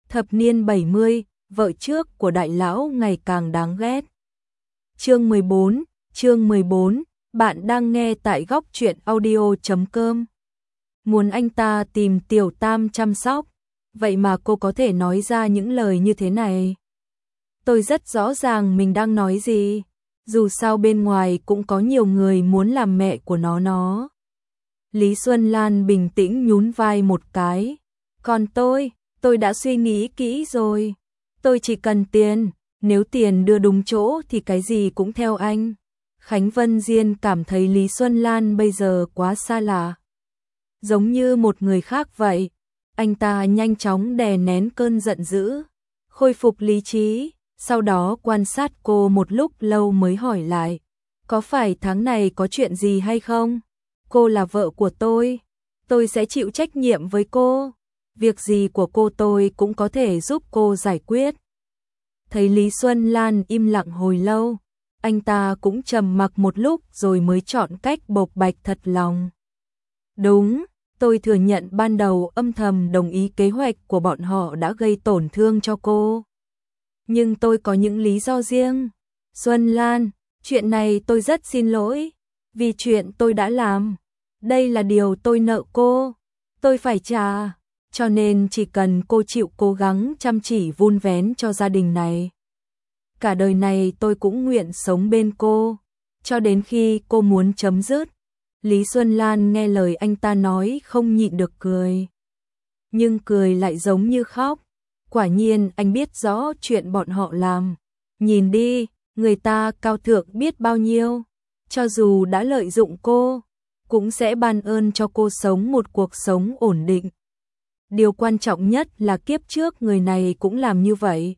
Thập niên 70, vợ trước của đại lão ngày càng đáng ghét. Chương 14, bạn đang nghe tại góc truyện audio.com. Muốn anh ta tìm Tiểu Tam chăm sóc, vậy mà cô có thể nói ra những lời như thế này. Tôi rất rõ ràng mình đang nói gì, dù sao bên ngoài cũng có nhiều người muốn làm mẹ của nó. Lý Xuân Lan bình tĩnh nhún vai một cái. Còn tôi đã suy nghĩ kỹ rồi. Tôi chỉ cần tiền, nếu tiền đưa đúng chỗ thì cái gì cũng theo anh. Khánh Vân Diên cảm thấy Lý Xuân Lan bây giờ quá xa lạ. Giống như một người khác vậy. Anh ta nhanh chóng đè nén cơn giận dữ, khôi phục lý trí, sau đó quan sát cô một lúc lâu mới hỏi lại. Có phải tháng này có chuyện gì hay không? Cô là vợ của tôi sẽ chịu trách nhiệm với cô. Việc gì của cô tôi cũng có thể giúp cô giải quyết. Thấy Lý Xuân Lan im lặng hồi lâu, anh ta cũng trầm mặc một lúc rồi mới chọn cách bộc bạch thật lòng. Đúng, tôi thừa nhận ban đầu âm thầm đồng ý kế hoạch của bọn họ đã gây tổn thương cho cô. Nhưng tôi có những lý do riêng. Xuân Lan, chuyện này tôi rất xin lỗi, vì chuyện tôi đã làm. Đây là điều tôi nợ cô, tôi phải trả. Cho nên chỉ cần cô chịu cố gắng chăm chỉ vun vén cho gia đình này, cả đời này tôi cũng nguyện sống bên cô, cho đến khi cô muốn chấm dứt. Lý Xuân Lan nghe lời anh ta nói không nhịn được cười. Nhưng cười lại giống như khóc. Quả nhiên anh biết rõ chuyện bọn họ làm. Nhìn đi, người ta cao thượng biết bao nhiêu. Cho dù đã lợi dụng cô, cũng sẽ ban ơn cho cô sống một cuộc sống ổn định. Điều quan trọng nhất là kiếp trước người này cũng làm như vậy.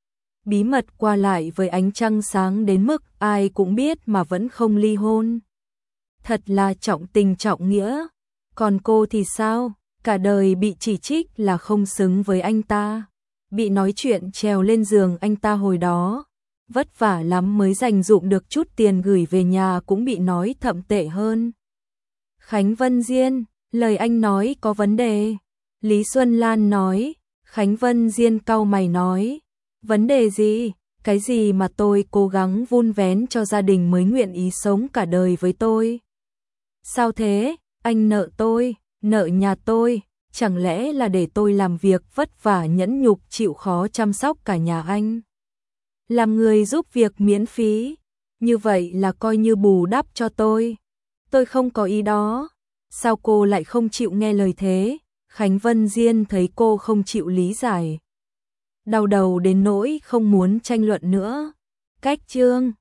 Bí mật qua lại với ánh trăng sáng đến mức ai cũng biết mà vẫn không ly hôn. Thật là trọng tình trọng nghĩa. Còn cô thì sao? Cả đời bị chỉ trích là không xứng với anh ta. Bị nói chuyện trèo lên giường anh ta hồi đó. Vất vả lắm mới dành dụm được chút tiền gửi về nhà cũng bị nói thậm tệ hơn. Khánh Vân Diên, lời anh nói có vấn đề. Lý Xuân Lan nói. Khánh Vân Diên cau mày nói. Vấn đề gì? Cái gì mà tôi cố gắng vun vén cho gia đình mới nguyện ý sống cả đời với tôi? Sao thế? Anh nợ tôi, nợ nhà tôi, chẳng lẽ là để tôi làm việc vất vả nhẫn nhục chịu khó chăm sóc cả nhà anh? Làm người giúp việc miễn phí, như vậy là coi như bù đắp cho tôi. Tôi không có ý đó. Sao cô lại không chịu nghe lời thế? Khánh Vân Diên thấy cô không chịu lý giải, đau đầu đến nỗi không muốn tranh luận nữa. Cách chương